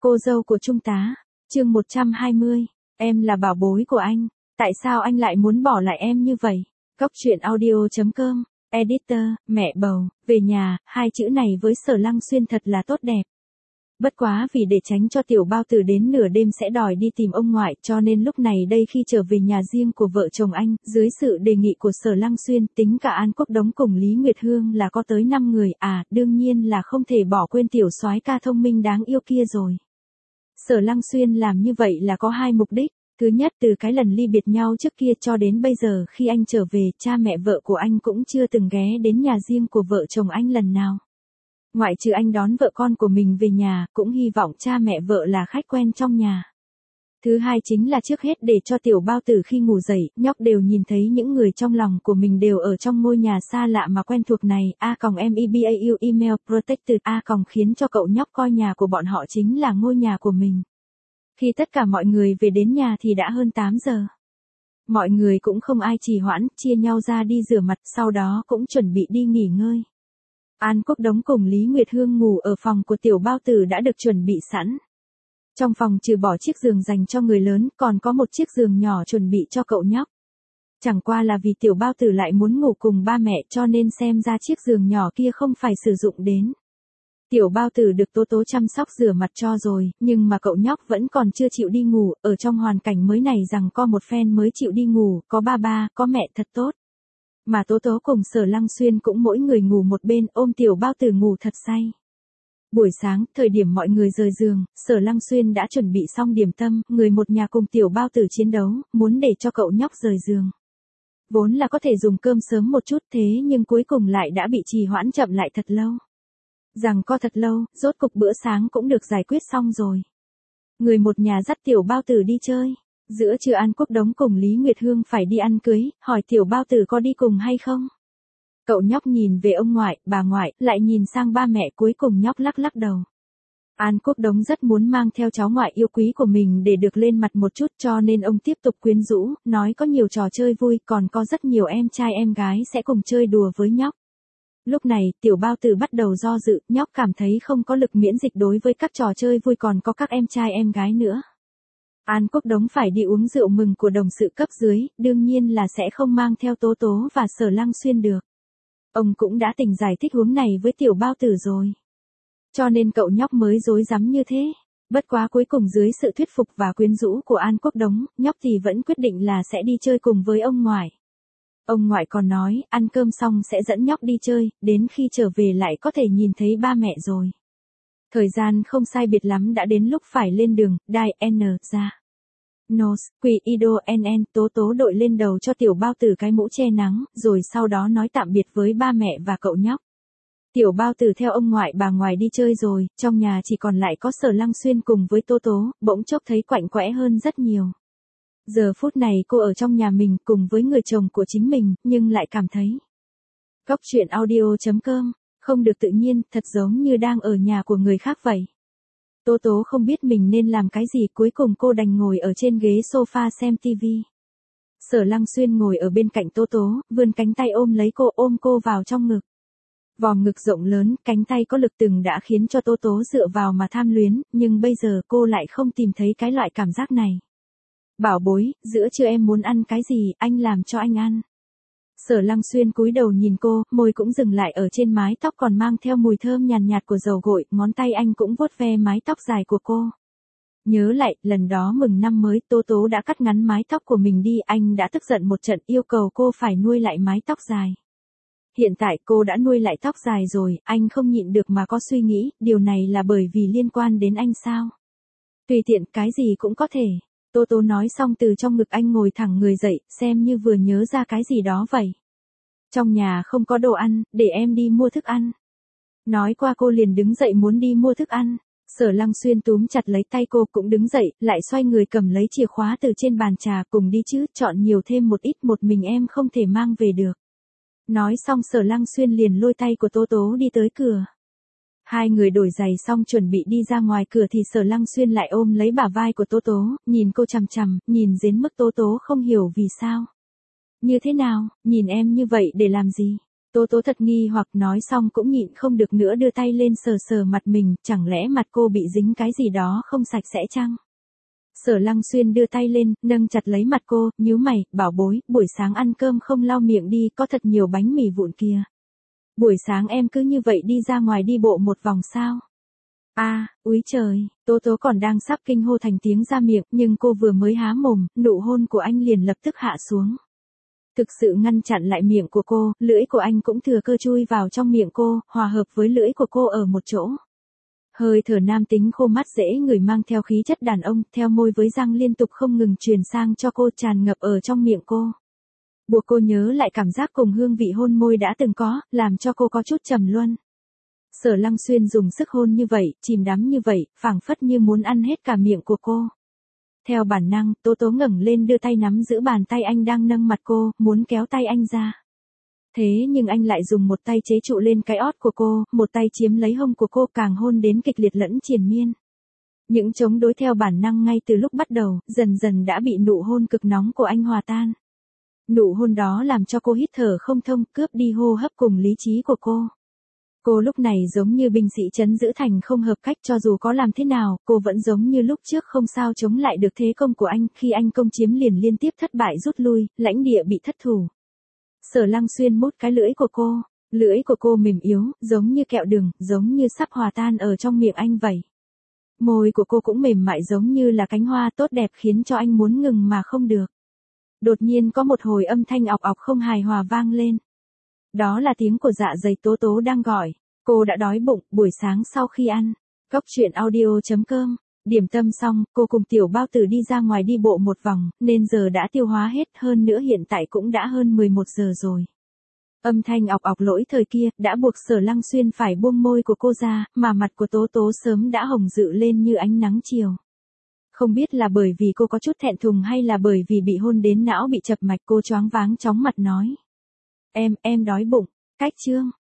Cô dâu của Trung tá, chương 120, em là bảo bối của anh, tại sao anh lại muốn bỏ lại em như vậy? Cóc truyện audio.com, editor, mẹ bầu, về nhà, hai chữ này với Sở Lăng Xuyên thật là tốt đẹp. Bất quá vì để tránh cho tiểu bao tử đến nửa đêm sẽ đòi đi tìm ông ngoại cho nên lúc này đây khi trở về nhà riêng của vợ chồng anh, dưới sự đề nghị của Sở Lăng Xuyên tính cả An Quốc Đống cùng Lý Nguyệt Hương là có tới 5 người, đương nhiên là không thể bỏ quên tiểu soái ca thông minh đáng yêu kia rồi. Sở Lăng Xuyên làm như vậy là có hai mục đích. Thứ nhất, từ cái lần ly biệt nhau trước kia cho đến bây giờ khi anh trở về, cha mẹ vợ của anh cũng chưa từng ghé đến nhà riêng của vợ chồng anh lần nào. Ngoại trừ anh đón vợ con của mình về nhà, cũng hy vọng cha mẹ vợ là khách quen trong nhà. Thứ hai chính là trước hết để cho tiểu bao tử khi ngủ dậy, nhóc đều nhìn thấy những người trong lòng của mình đều ở trong ngôi nhà xa lạ mà quen thuộc này, @mebau email protected, khiến cho cậu nhóc coi nhà của bọn họ chính là ngôi nhà của mình. Khi tất cả mọi người về đến nhà thì đã hơn 8 giờ. Mọi người cũng không ai trì hoãn, chia nhau ra đi rửa mặt, sau đó cũng chuẩn bị đi nghỉ ngơi. An Quốc Đống cùng Lý Nguyệt Hương ngủ ở phòng của tiểu bao tử đã được chuẩn bị sẵn. Trong phòng trừ bỏ chiếc giường dành cho người lớn, còn có một chiếc giường nhỏ chuẩn bị cho cậu nhóc. Chẳng qua là vì tiểu bao tử lại muốn ngủ cùng ba mẹ cho nên xem ra chiếc giường nhỏ kia không phải sử dụng đến. Tiểu bao tử được Tố Tố chăm sóc rửa mặt cho rồi, nhưng mà cậu nhóc vẫn còn chưa chịu đi ngủ, ở trong hoàn cảnh mới này rằng có một phen mới chịu đi ngủ, có ba, có mẹ thật tốt. Mà Tố Tố cùng Sở Lăng Xuyên cũng mỗi người ngủ một bên, ôm tiểu bao tử ngủ thật say. Buổi sáng, thời điểm mọi người rời giường, Sở Lăng Xuyên đã chuẩn bị xong điểm tâm, người một nhà cùng tiểu bao tử chiến đấu, muốn để cho cậu nhóc rời giường. Vốn là có thể dùng cơm sớm một chút thế nhưng cuối cùng lại đã bị trì hoãn chậm lại thật lâu. Rằng co thật lâu, rốt cục bữa sáng cũng được giải quyết xong rồi. Người một nhà dắt tiểu bao tử đi chơi. Giữa trưa An Quốc Đống cùng Lý Nguyệt Hương phải đi ăn cưới, hỏi tiểu bao tử có đi cùng hay không. Cậu nhóc nhìn về ông ngoại, bà ngoại, lại nhìn sang ba mẹ, cuối cùng nhóc lắc lắc đầu. An Quốc Đống rất muốn mang theo cháu ngoại yêu quý của mình để được lên mặt một chút cho nên ông tiếp tục quyến rũ, nói có nhiều trò chơi vui, còn có rất nhiều em trai em gái sẽ cùng chơi đùa với nhóc. Lúc này, tiểu bao tử bắt đầu do dự, nhóc cảm thấy không có lực miễn dịch đối với các trò chơi vui còn có các em trai em gái nữa. An Quốc Đống phải đi uống rượu mừng của đồng sự cấp dưới, đương nhiên là sẽ không mang theo Tố Tố và Sở Lăng Xuyên được. Ông cũng đã từng giải thích huống này với tiểu bao tử rồi. Cho nên cậu nhóc mới rối rắm như thế. Bất quá cuối cùng dưới sự thuyết phục và quyến rũ của An Quốc Đống, nhóc thì vẫn quyết định là sẽ đi chơi cùng với ông ngoại. Ông ngoại còn nói, ăn cơm xong sẽ dẫn nhóc đi chơi, đến khi trở về lại có thể nhìn thấy ba mẹ rồi. Thời gian không sai biệt lắm đã đến lúc phải lên đường, đai N ra. Nos, Quỳ Ido NN, Tố Tố đội lên đầu cho tiểu bao tử cái mũ che nắng, rồi sau đó nói tạm biệt với ba mẹ và cậu nhóc. Tiểu bao tử theo ông ngoại bà ngoại đi chơi rồi, trong nhà chỉ còn lại có Sở Lăng Xuyên cùng với Tố Tố, bỗng chốc thấy quạnh quẽ hơn rất nhiều. Giờ phút này cô ở trong nhà mình cùng với người chồng của chính mình, nhưng lại cảm thấy. Cóc truyện audio.com, không được tự nhiên, thật giống như đang ở nhà của người khác vậy. Tố Tố không biết mình nên làm cái gì, cuối cùng cô đành ngồi ở trên ghế sofa xem tivi. Sở Lăng Xuyên ngồi ở bên cạnh Tố Tố, vươn cánh tay ôm lấy cô, ôm cô vào trong ngực. Vòng ngực rộng lớn, cánh tay có lực từng đã khiến cho Tố Tố dựa vào mà tham luyến, nhưng bây giờ cô lại không tìm thấy cái loại cảm giác này. Bảo bối, giữa trưa em muốn ăn cái gì, anh làm cho anh ăn. Sở Lăng Xuyên cúi đầu nhìn cô, môi cũng dừng lại ở trên mái tóc còn mang theo mùi thơm nhàn nhạt của dầu gội, ngón tay anh cũng vuốt ve mái tóc dài của cô. Nhớ lại, lần đó mừng năm mới, Tố Tố đã cắt ngắn mái tóc của mình đi, anh đã tức giận một trận yêu cầu cô phải nuôi lại mái tóc dài. Hiện tại cô đã nuôi lại tóc dài rồi, anh không nhịn được mà có suy nghĩ, điều này là bởi vì liên quan đến anh sao? Tùy tiện, cái gì cũng có thể. Tố Tố nói xong từ trong ngực anh ngồi thẳng người dậy, xem như vừa nhớ ra cái gì đó vậy. Trong nhà không có đồ ăn, để em đi mua thức ăn. Nói qua cô liền đứng dậy muốn đi mua thức ăn. Sở Lăng Xuyên túm chặt lấy tay cô cũng đứng dậy, lại xoay người cầm lấy chìa khóa từ trên bàn trà, cùng đi chứ, chọn nhiều thêm một ít, một mình em không thể mang về được. Nói xong Sở Lăng Xuyên liền lôi tay của Tố Tố đi tới cửa. Hai người đổi giày xong chuẩn bị đi ra ngoài cửa thì Sở Lăng Xuyên lại ôm lấy bả vai của Tố Tố, nhìn cô chằm chằm, nhìn đến mức Tố Tố không hiểu vì sao. Như thế nào, nhìn em như vậy để làm gì? Tố Tố thật nghi hoặc nói xong cũng nhịn không được nữa đưa tay lên sờ sờ mặt mình, chẳng lẽ mặt cô bị dính cái gì đó không sạch sẽ chăng? Sở Lăng Xuyên đưa tay lên, nâng chặt lấy mặt cô, nhíu mày, bảo bối, buổi sáng ăn cơm không lau miệng đi, có thật nhiều bánh mì vụn kìa. Buổi sáng em cứ như vậy đi ra ngoài đi bộ một vòng sao? Úi trời, Tố Tố còn đang sắp kinh hô thành tiếng ra miệng, nhưng cô vừa mới há mồm, nụ hôn của anh liền lập tức hạ xuống. Thực sự ngăn chặn lại miệng của cô, lưỡi của anh cũng thừa cơ chui vào trong miệng cô, hòa hợp với lưỡi của cô ở một chỗ. Hơi thở nam tính khô mát dễ người mang theo khí chất đàn ông, theo môi với răng liên tục không ngừng truyền sang cho cô, tràn ngập ở trong miệng cô. Buộc cô nhớ lại cảm giác cùng hương vị hôn môi đã từng có, làm cho cô có chút trầm luân. Sở Lăng Xuyên dùng sức hôn như vậy, chìm đắm như vậy, phảng phất như muốn ăn hết cả miệng của cô. Theo bản năng, Tố Tố ngẩng lên đưa tay nắm giữ bàn tay anh đang nâng mặt cô, muốn kéo tay anh ra. Thế nhưng anh lại dùng một tay chế trụ lên cái ót của cô, một tay chiếm lấy hông của cô, càng hôn đến kịch liệt lẫn triền miên. Những chống đối theo bản năng ngay từ lúc bắt đầu, dần dần đã bị nụ hôn cực nóng của anh hòa tan. Nụ hôn đó làm cho cô hít thở không thông, cướp đi hô hấp cùng lý trí của cô. Cô lúc này giống như binh sĩ trấn giữ thành không hợp cách, cho dù có làm thế nào, cô vẫn giống như lúc trước không sao chống lại được thế công của anh, khi anh công chiếm liền liên tiếp thất bại rút lui, lãnh địa bị thất thủ. Sở Lăng Xuyên mút cái lưỡi của cô mềm yếu, giống như kẹo đường, giống như sắp hòa tan ở trong miệng anh vậy. Môi của cô cũng mềm mại giống như là cánh hoa tốt đẹp khiến cho anh muốn ngừng mà không được. Đột nhiên có một hồi âm thanh ọc ọc không hài hòa vang lên. Đó là tiếng của dạ dày Tố Tố đang gọi. Cô đã đói bụng, buổi sáng sau khi ăn. Cốc truyện audio.com. Điểm tâm xong, cô cùng Tiểu Bao Tử đi ra ngoài đi bộ một vòng, nên giờ đã tiêu hóa hết, hơn nữa hiện tại cũng đã hơn 11 giờ rồi. Âm thanh ọc ọc lỗi thời kia, đã buộc Sở Lăng Xuyên phải buông môi của cô ra, mà mặt của Tố Tố sớm đã hồng rự lên như ánh nắng chiều. Không biết là bởi vì cô có chút thẹn thùng hay là bởi vì bị hôn đến não bị chập mạch, cô choáng váng chóng mặt nói. Em đói bụng. Cách chương.